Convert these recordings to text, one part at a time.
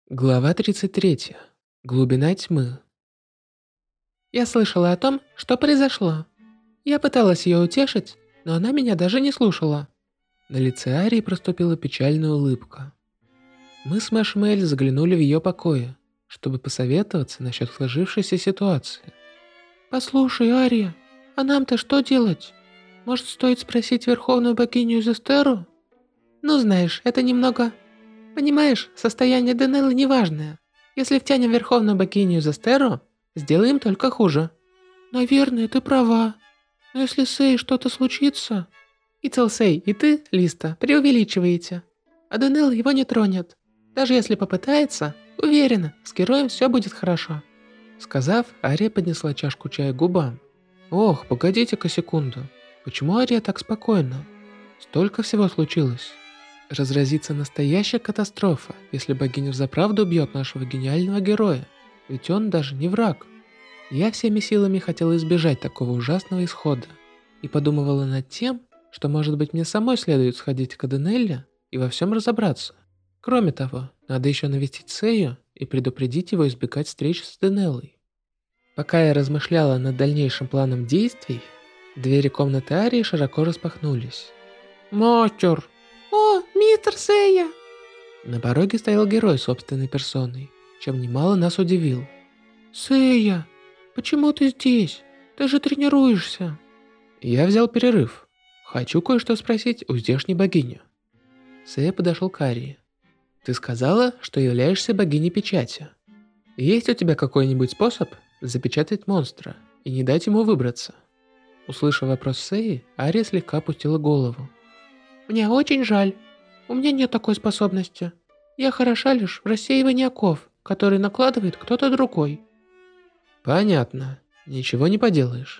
Глава 33. Глубина тьмы. Я слышала о том, что произошло. Я пыталась ее утешить, но она меня даже не слушала. На лице Арии проступила печальная улыбка. Мы с Мэш Мэль заглянули в ее покои, чтобы посоветоваться насчет сложившейся ситуации. «Послушай, Ария, а нам-то что делать? Может, стоит спросить Верховную Богиню Изестеру? Ну, знаешь, это немного... Понимаешь, состояние Денеллы неважное. Если втянем Верховную Богиню Изестеру, сделаем только хуже». «Наверное, ты права. Но если с Сей что-то случится...» «И Целсей, и ты, Листа, преувеличиваете. А Денелла его не тронет. Даже если попытается, уверена, с героем все будет хорошо». Сказав, Ария поднесла чашку чая к губам. «Ох, погодите-ка секунду. Почему Ария так спокойна? Столько всего случилось. Разразится настоящая катастрофа, если богиня взаправду убьет нашего гениального героя. Ведь он даже не враг». Я всеми силами хотела избежать такого ужасного исхода. И подумывала над тем, что, может быть, мне самой следует сходить к Аденелле и во всем разобраться. Кроме того, надо еще навестить Сею и предупредить его избегать встреч с Денеллой. Пока я размышляла над дальнейшим планом действий, двери комнаты Арии широко распахнулись. «Мастер!» «О, мистер Сея!» На пороге стоял герой собственной персоной, чем немало нас удивил. «Сея, почему ты здесь? Ты же тренируешься!» Я взял перерыв. Хочу кое-что спросить у здешней богини. Сея подошел к Арии. «Ты сказала, что являешься богиней печати. Есть у тебя какой-нибудь способ запечатать монстра и не дать ему выбраться?» Услышав вопрос Сеи, Ария слегка опустила голову. «Мне очень жаль. У меня нет такой способности. Я хороша лишь в рассеивании оков, которые накладывает кто-то другой». «Понятно. Ничего не поделаешь».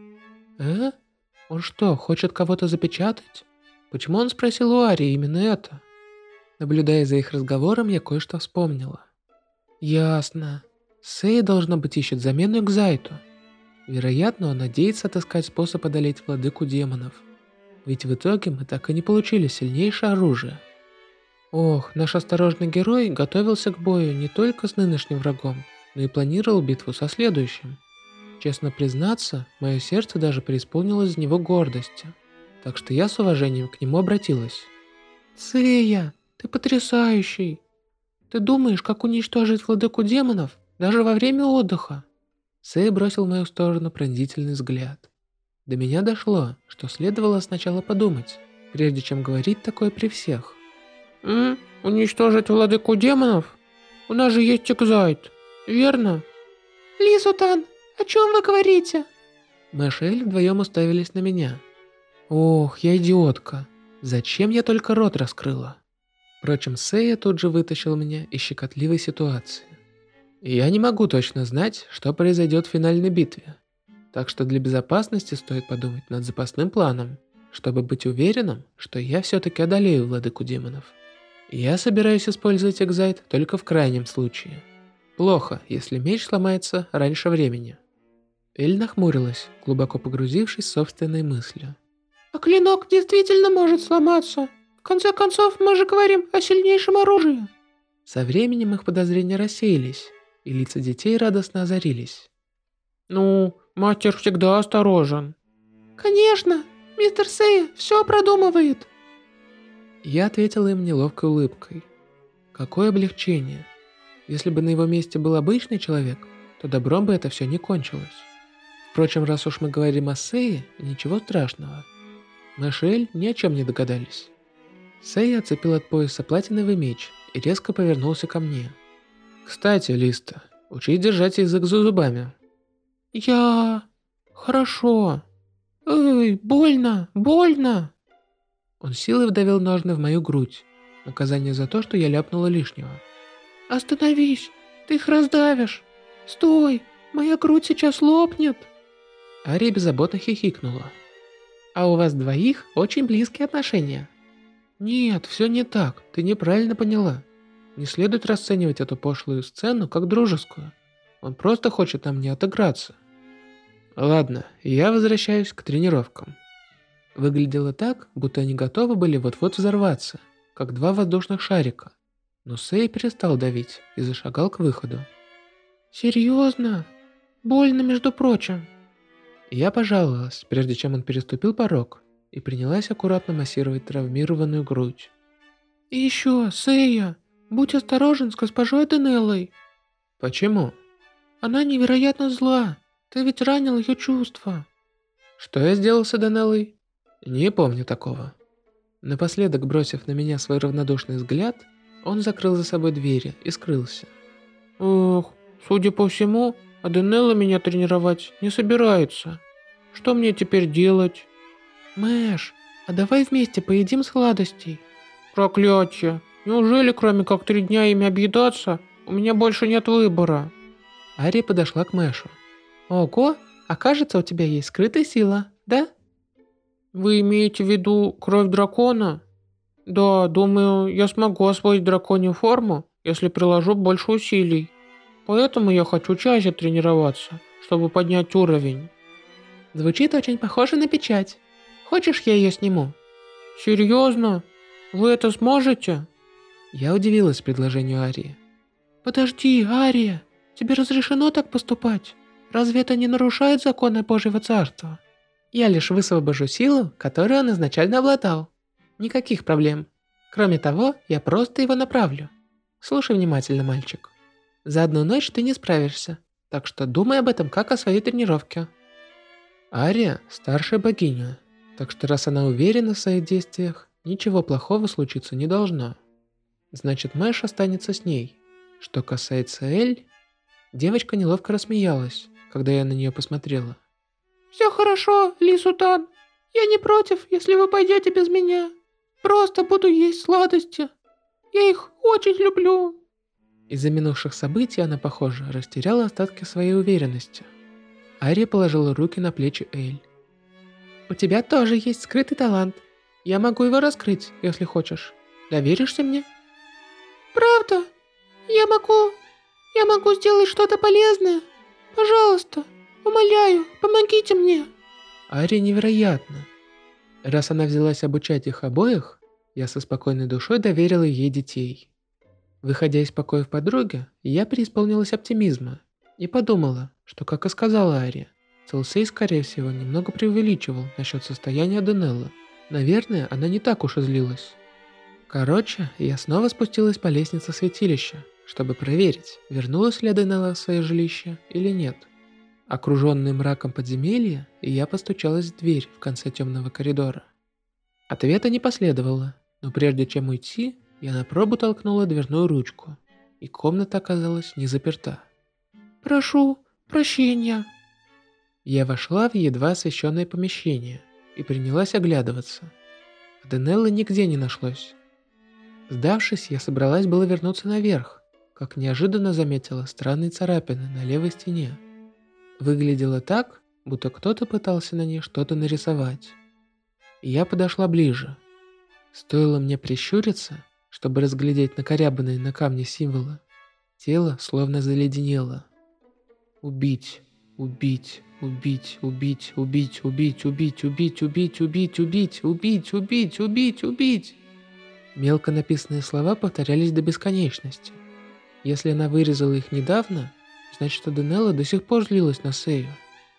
Он что, хочет кого-то запечатать? Почему он спросил у Арии именно это?» Наблюдая за их разговором, я кое-что вспомнила. «Ясно. Сэй, должно быть, ищет замену Экзайту. Вероятно, он надеется отыскать способ одолеть владыку демонов. Ведь в итоге мы так и не получили сильнейшее оружие. Ох, наш осторожный герой готовился к бою не только с нынешним врагом, но и планировал битву со следующим. Честно признаться, мое сердце даже преисполнилось за него гордости, так что я с уважением к нему обратилась. «Сэя, ты потрясающий! Ты думаешь, как уничтожить владыку демонов даже во время отдыха?» Сэй бросил в мою сторону пронзительный взгляд. До меня дошло, что следовало сначала подумать, прежде чем говорить такое при всех. Уничтожить владыку демонов? У нас же есть Экзайт, верно?» «Лисутан, о чем вы говорите?» Мэш и Эль вдвоем уставились на меня. Ох, я идиотка. Зачем я только рот раскрыла? Впрочем, Сэя тут же вытащил меня из щекотливой ситуации. Я не могу точно знать, что произойдет в финальной битве. Так что для безопасности стоит подумать над запасным планом, чтобы быть уверенным, что я все-таки одолею владыку демонов. Я собираюсь использовать Экзайт только в крайнем случае. Плохо, если меч сломается раньше времени. Эль нахмурилась, глубоко погрузившись в собственные мысли. «А клинок действительно может сломаться. В конце концов, мы же говорим о сильнейшем оружии». Со временем их подозрения рассеялись, и лица детей радостно озарились. «Ну, мастер всегда осторожен». «Конечно, мистер Сэй все продумывает». Я ответила им неловкой улыбкой. Какое облегчение. Если бы на его месте был обычный человек, то добром бы это все не кончилось. Впрочем, раз уж мы говорим о Сэе, ничего страшного. Мэш и Эль ни о чем не догадались. Сэй отцепил от пояса платиновый меч и резко повернулся ко мне. «Кстати, Листа, учись держать язык за зубами». «Я... хорошо. Эй, больно, больно!» Он силой вдавил ножны в мою грудь. Наказание за то, что я ляпнула лишнего. «Остановись! Ты их раздавишь! Стой! Моя грудь сейчас лопнет!» Ария беззаботно хихикнула. «А у вас двоих очень близкие отношения». «Нет, все не так, ты неправильно поняла. Не следует расценивать эту пошлую сцену как дружескую. Он просто хочет на мне отыграться». Ладно, я возвращаюсь к тренировкам. Выглядело так, будто они готовы были вот-вот взорваться, как два воздушных шарика. Но Сэй перестал давить и зашагал к выходу. «Серьезно? Больно, между прочим». Я пожаловалась, прежде чем он переступил порог, и принялась аккуратно массировать травмированную грудь. «И еще, Сэйя, будь осторожен с госпожой Денеллой». «Почему?» «Она невероятно зла. Ты ведь ранил ее чувства». «Что я сделал с Денеллой?» «Не помню такого». Напоследок, бросив на меня свой равнодушный взгляд, он закрыл за собой двери и скрылся. «Ох, судя по всему, Аденелла меня тренировать не собирается. Что мне теперь делать?» «Мэш, а давай вместе поедим сладостей?» «Проклятие! Неужели кроме как 3 дня ими объедаться, у меня больше нет выбора?» Ария подошла к Мэшу. «Ого, а кажется, у тебя есть скрытая сила, да?» «Вы имеете в виду кровь дракона?» «Да, думаю, я смогу освоить драконью форму, если приложу больше усилий. Поэтому я хочу чаще тренироваться, чтобы поднять уровень». «Звучит очень похоже на печать. Хочешь, я ее сниму?» «Серьезно? Вы это сможете?» Я удивилась предложению Арии. «Подожди, Ария, тебе разрешено так поступать? Разве это не нарушает законы Божьего Царства?» «Я лишь высвобожу силу, которую он изначально обладал. Никаких проблем. Кроме того, я просто его направлю. Слушай внимательно, мальчик. За одну ночь ты не справишься, так что думай об этом как о своей тренировке». Ария – старшая богиня, так что раз она уверена в своих действиях, ничего плохого случиться не должно. Значит, Мэш останется с ней. Что касается Эль, девочка неловко рассмеялась, когда я на нее посмотрела. «Все хорошо, Ли-Сутан. Я не против, если вы пойдете без меня. Просто буду есть сладости. Я их очень люблю». Из-за минувших событий она, похоже, растеряла остатки своей уверенности. Ария положила руки на плечи Эль. «У тебя тоже есть скрытый талант. Я могу его раскрыть, если хочешь. Доверишься мне?» «Правда? Я могу сделать что-то полезное? Пожалуйста, умоляю, помогите мне». Ария невероятна. Раз она взялась обучать их обоих, я со спокойной душой доверила ей детей. Выходя из покоев подруги, я преисполнилась оптимизма и подумала, что, как и сказала Ария, Целсей, скорее всего, немного преувеличивал насчет состояния Денеллы. Наверное, она не так уж и злилась. Короче, я снова спустилась по лестнице святилища, чтобы проверить, вернулась ли Денелла в свое жилище или нет. Окруженный мраком подземелья, я постучалась в дверь в конце темного коридора. Ответа не последовало, но прежде чем уйти, я на пробу толкнула дверную ручку, и комната оказалась не заперта. «Прошу прощения». Я вошла в едва освещенное помещение и принялась оглядываться. Денеллы нигде не нашлось. Сдавшись, я собралась было вернуться наверх, как неожиданно заметила странные царапины на левой стене. Выглядело так, будто кто-то пытался на ней что-то нарисовать. Я подошла ближе. Стоило мне прищуриться, чтобы разглядеть накорябанные на камне символы. Тело словно заледенело. Убить, убить, убить, убить, убить, убить, убить, убить, убить, убить, убить, убить, убить, убить, убить. Мелко написанные слова повторялись до бесконечности. Если она вырезала их недавно, значит, Аденелла до сих пор злилась на Сэю.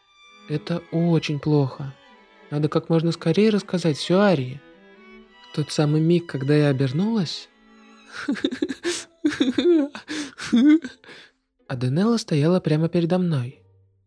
Это очень плохо. Надо как можно скорее рассказать все Арии. В тот самый миг, когда я обернулась... Аденелла стояла прямо передо мной.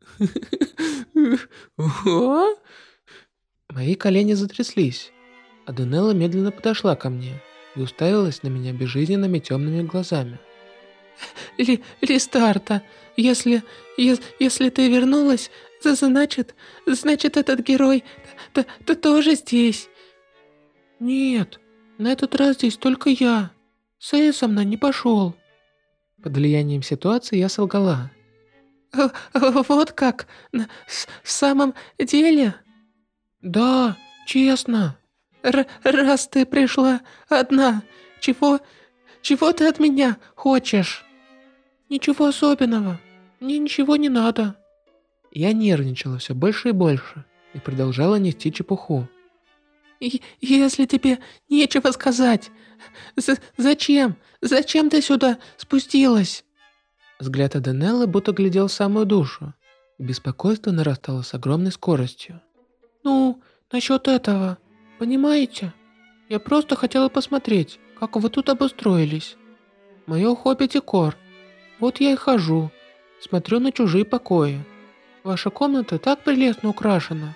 Мои колени затряслись. Аденелла медленно подошла ко мне и уставилась на меня безжизненными темными глазами. Листарта, если ты вернулась, значит этот герой тоже здесь. Нет, на этот раз здесь только я. Сэй со мной не пошел. Под влиянием ситуации я солгала. Вот как? В самом деле? Да, честно. Раз ты пришла одна, чего ты от меня хочешь? Ничего особенного. Мне ничего не надо. Я нервничала все больше и больше и продолжала нести чепуху. Если тебе нечего сказать, зачем? Зачем ты сюда спустилась? Взгляд Аданеллы будто глядел в самую душу. Беспокойство нарастало с огромной скоростью. Ну, насчет этого, понимаете? Я просто хотела посмотреть, как вы тут обустроились. Мое хобби декор. Вот я и хожу, смотрю на чужие покои. Ваша комната так прелестно украшена.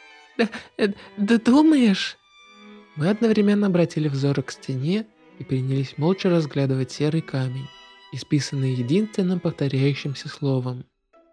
Да думаешь? Мы одновременно обратили взоры к стене и принялись молча разглядывать серый камень, исписанный единственным повторяющимся словом.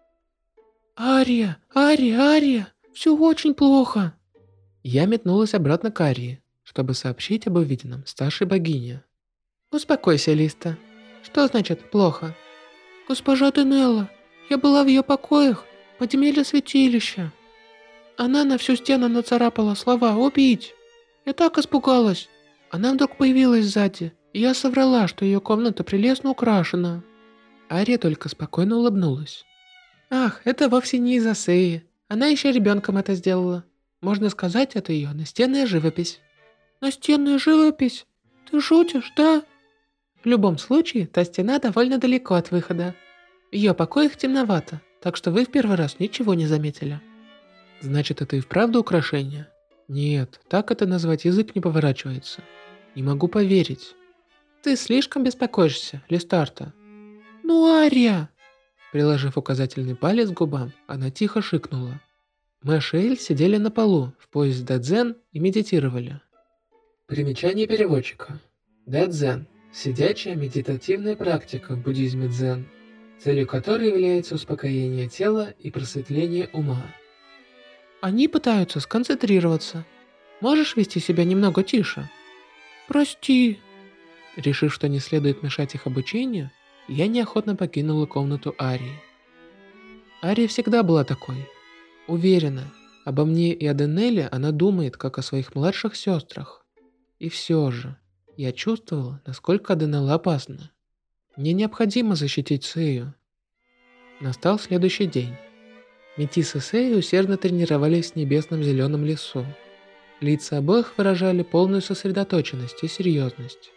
«Ария! Ария! Ария! Все очень плохо!» Я метнулась обратно к Арии, чтобы сообщить об увиденном старшей богине. «Успокойся, Листа. Что значит «плохо»?» «Госпожа Денелла, я была в ее покоях, подземелье святилища. Она на всю стену нацарапала слова «убить». Я так испугалась. Она вдруг появилась сзади, и я соврала, что ее комната прелестно украшена». Ария только спокойно улыбнулась. «Ах, это вовсе не из-за Сеи. Она еще ребенком это сделала. Можно сказать, это ее настенная живопись». «Настенная живопись? Ты шутишь, да?» В любом случае, та стена довольно далеко от выхода. В ее покоях темновато, так что вы в первый раз ничего не заметили. Значит, это и вправду украшение? Нет, так это назвать язык не поворачивается. Не могу поверить. Ты слишком беспокоишься, Листарта. Ну, Ария! Приложив указательный палец к губам, она тихо шикнула. Мэш и Эль сидели на полу в позе дадзен и медитировали. Примечание переводчика. Дадзен – сидячая медитативная практика в буддизме дзен, целью которой является успокоение тела и просветление ума. Они пытаются сконцентрироваться. Можешь вести себя немного тише? Прости. Решив, что не следует мешать их обучению, я неохотно покинула комнату Арии. Ария всегда была такой. Уверена, обо мне и о Денелле она думает, как о своих младших сестрах. И все же, я чувствовала, насколько Аданелла опасна. Мне необходимо защитить Сею. Настал следующий день. Метис и Сея усердно тренировались в небесном зеленом лесу. Лица обоих выражали полную сосредоточенность и серьезность.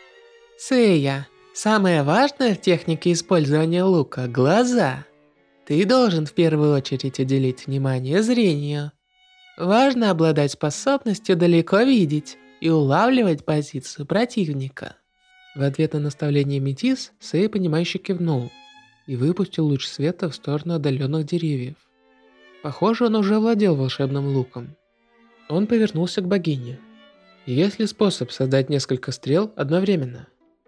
Сея, самое важное в технике использования лука – глаза. Ты должен в первую очередь уделить внимание зрению. Важно обладать способностью далеко видеть и улавливать позицию противника. В ответ на наставление Метис, Сея понимающе кивнул и выпустил луч света в сторону отдаленных деревьев. Похоже, он уже владел волшебным луком. Он повернулся к богине. Есть ли способ создать несколько стрел одновременно?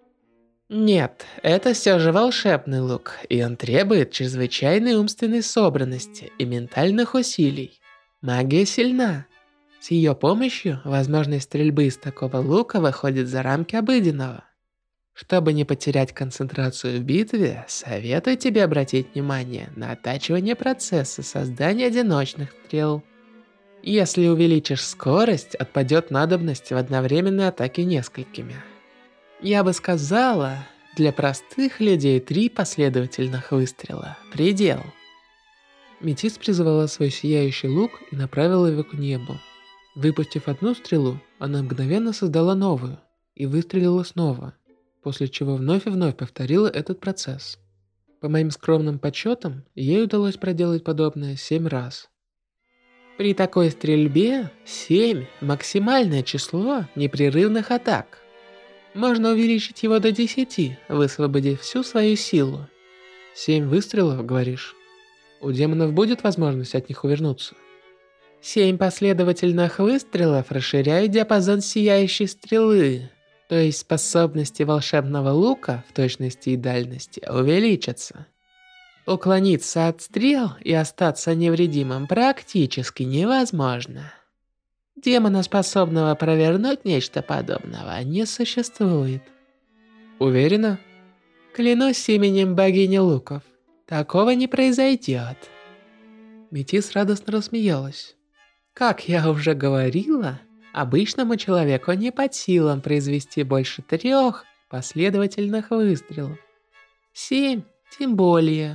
Нет, это все же волшебный лук, и он требует чрезвычайной умственной собранности и ментальных усилий. Магия сильна. С ее помощью возможность стрельбы из такого лука выходит за рамки обыденного. Чтобы не потерять концентрацию в битве, советую тебе обратить внимание на оттачивание процесса создания одиночных стрел. Если увеличишь скорость, отпадет надобность в одновременной атаке несколькими. Я бы сказала, для простых людей 3 последовательных выстрела – предел. Метис призывала свой сияющий лук и направила его к небу. Выпустив одну стрелу, она мгновенно создала новую и выстрелила снова, после чего вновь и вновь повторила этот процесс. По моим скромным подсчетам, ей удалось проделать подобное 7 раз. При такой стрельбе 7 – максимальное число непрерывных атак. Можно увеличить его до 10, высвободив всю свою силу. 7 выстрелов, говоришь? У демонов будет возможность от них увернуться? 7 последовательных выстрелов расширяют диапазон сияющей стрелы, то есть способности волшебного лука в точности и дальности увеличатся. Уклониться от стрел и остаться невредимым практически невозможно. Демона, способного провернуть нечто подобного, не существует. Уверена? Клянусь именем богини луков, такого не произойдет. Метис радостно рассмеялась. Как я уже говорила, обычному человеку не под силам произвести больше 3 последовательных выстрелов. 7 тем более.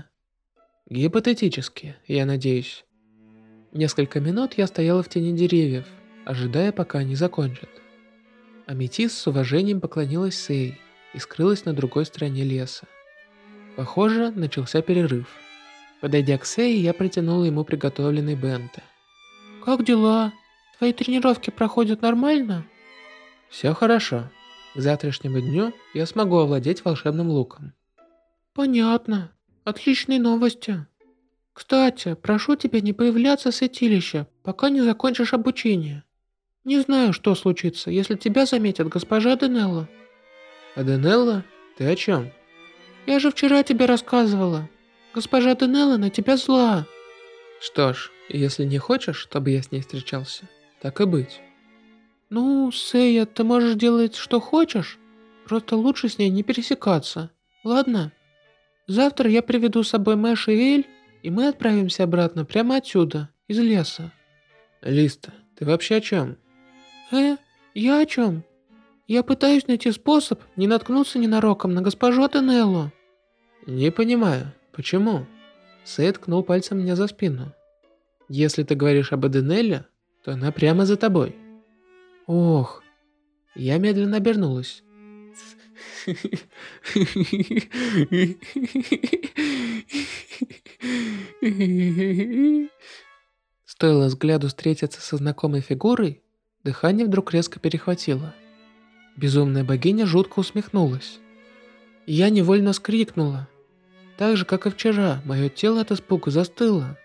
Гипотетически, я надеюсь. Несколько минут я стояла в тени деревьев, ожидая, пока они закончат. Аметист с уважением поклонилась Сэй и скрылась на другой стороне леса. Похоже, начался перерыв. Подойдя к Сэй, я протянул ему приготовленный бенто. «Как дела? Твои тренировки проходят нормально?» «Все хорошо. К завтрашнему дню я смогу овладеть волшебным луком». «Понятно. Отличные новости. Кстати, прошу тебя не появляться в святилище, пока не закончишь обучение. Не знаю, что случится, если тебя заметит госпожа Денелла». «А Денелла? Ты о чем?» «Я же вчера тебе рассказывала. Госпожа Денелла на тебя зла». «Что ж, если не хочешь, чтобы я с ней встречался, так и быть». «Ну, Сэя, ты можешь делать, что хочешь. Просто лучше с ней не пересекаться. Ладно? Завтра я приведу с собой Мэш и Эль, и мы отправимся обратно прямо отсюда, из леса». «Листа, ты вообще о чем?» Я о чем? Я пытаюсь найти способ не наткнуться ненароком на госпожу Денеллу». «Не понимаю, почему?» Сэй ткнул пальцем мне за спину. «Если ты говоришь об Аденелле, то она прямо за тобой». «Ох». Я медленно обернулась. Стоило взгляду встретиться со знакомой фигурой, дыхание вдруг резко перехватило. Безумная богиня жутко усмехнулась. Я невольно вскрикнула. Так же, как и вчера, мое тело от испуга застыло.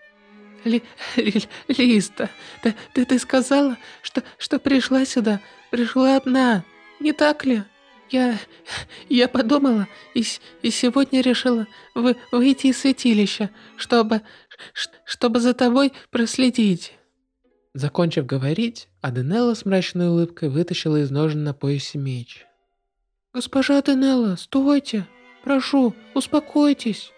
Листа, ты сказала, что пришла сюда, пришла одна, не так ли? Я подумала и сегодня решила выйти из святилища, чтобы за тобой проследить». Закончив говорить, Аденелла с мрачной улыбкой вытащила из ножен на поясе меч. «Госпожа Аденелла, стойте! Прошу, успокойтесь!»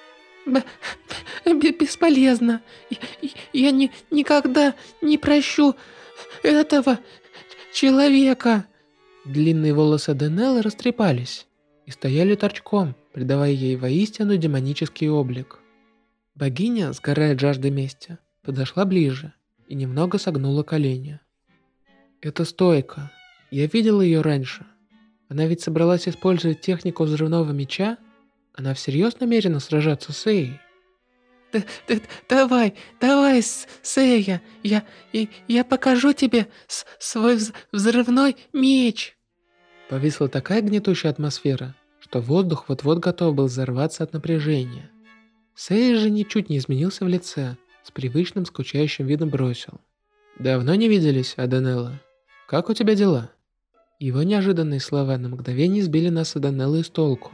Бесполезно. Я никогда не прощу этого человека». Длинные волосы Денеллы растрепались и стояли торчком, придавая ей воистину демонический облик. Богиня, сгорая жаждой мести, подошла ближе и немного согнула колени. «Это стойка. Я видел ее раньше. Она ведь собралась использовать технику взрывного меча? Она всерьез намерена сражаться с Эей?» Давай, Сэя, я покажу тебе свой взрывной меч». Повисла такая гнетущая атмосфера, что воздух вот-вот готов был взорваться от напряжения. Сэя же ничуть не изменился в лице, с привычным скучающим видом бросил: «Давно не виделись, Аденелла. Как у тебя дела?» Его неожиданные слова на мгновение сбили нас с Аденеллой с толку.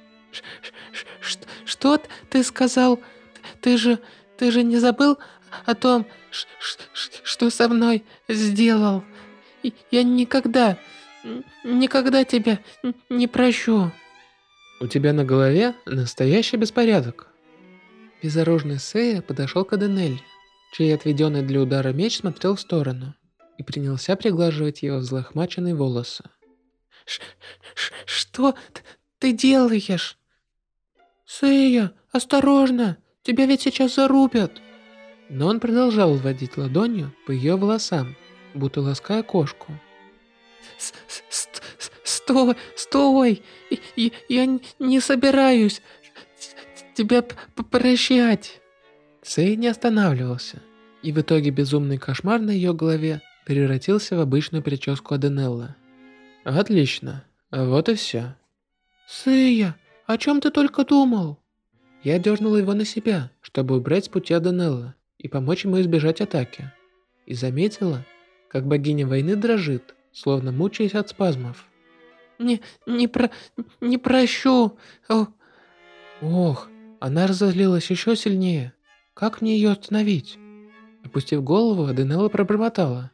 Что ты сказал? Ты же не забыл о том, что со мной сделал? Я никогда тебя не прощу». «У тебя на голове настоящий беспорядок». Безоружный Сэя подошел к Аденелле, чей отведенный для удара меч смотрел в сторону, и принялся приглаживать его взлохмаченные волосы. «Что ты делаешь?» «Сэя, осторожно! Тебя ведь сейчас зарубят!» Но он продолжал водить ладонью по ее волосам, будто лаская кошку. Стой! Я не собираюсь тебя прощать!» Сэй не останавливался, и в итоге безумный кошмар на ее голове превратился в обычную прическу Аденелла. «Отлично, вот и все». «Сэя, о чем ты только думал?» Я дернула его на себя, чтобы убрать с пути Аденелла и помочь ему избежать атаки. И заметила, как богиня войны дрожит, словно мучаясь от спазмов. Не прощу. Ох, она разозлилась еще сильнее. Как мне ее остановить? Опустив голову, Аденелла пробормотала: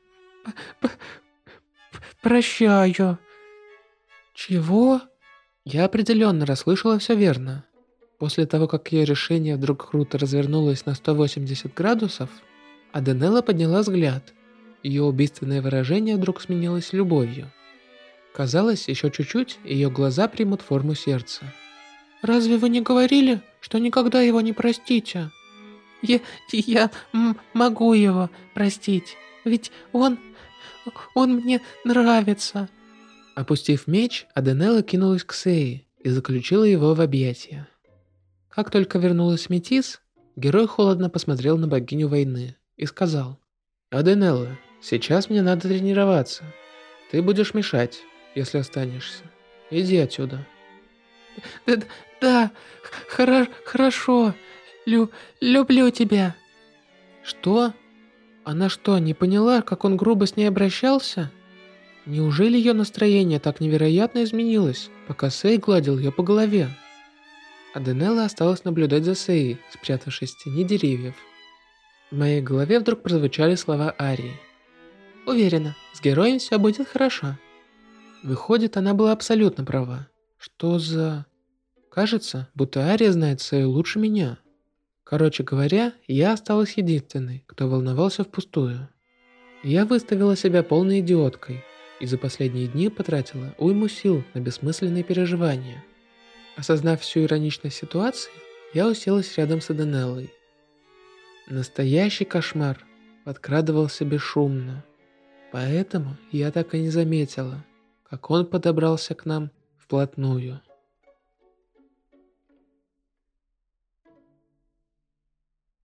«Прощаю». «Чего?» Я определенно расслышала все верно. После того, как ее решение вдруг круто развернулось на 180 градусов, Аденелла подняла взгляд. Ее убийственное выражение вдруг сменилось любовью. Казалось, еще чуть-чуть, и ее глаза примут форму сердца. «Разве вы не говорили, что никогда его не простите?» Я могу его простить, ведь он Он мне нравится. Опустив меч, Аденелла кинулась к Сеи и заключила его в объятия. Как только вернулась Метис, герой холодно посмотрел на богиню войны и сказал: «Аденелла, сейчас мне надо тренироваться. Ты будешь мешать, если останешься. Иди отсюда». Да, да, хорошо. Люблю тебя. Что? Она что, не поняла, как он грубо с ней обращался? Неужели ее настроение так невероятно изменилось, пока Сей гладил ее по голове? Аденелла осталась наблюдать за Сеей, спрятавшись в тени деревьев. В моей голове вдруг прозвучали слова Арии. «Уверена, с героем все будет хорошо». Выходит, она была абсолютно права. Что за... Кажется, будто Ария знает Сею лучше меня. Короче говоря, я осталась единственной, кто волновался впустую. Я выставила себя полной идиоткой и за последние дни потратила уйму сил на бессмысленные переживания. Осознав всю ироничность ситуации, я уселась рядом с Аденеллой. Настоящий кошмар подкрадывался бесшумно, поэтому я так и не заметила, как он подобрался к нам вплотную.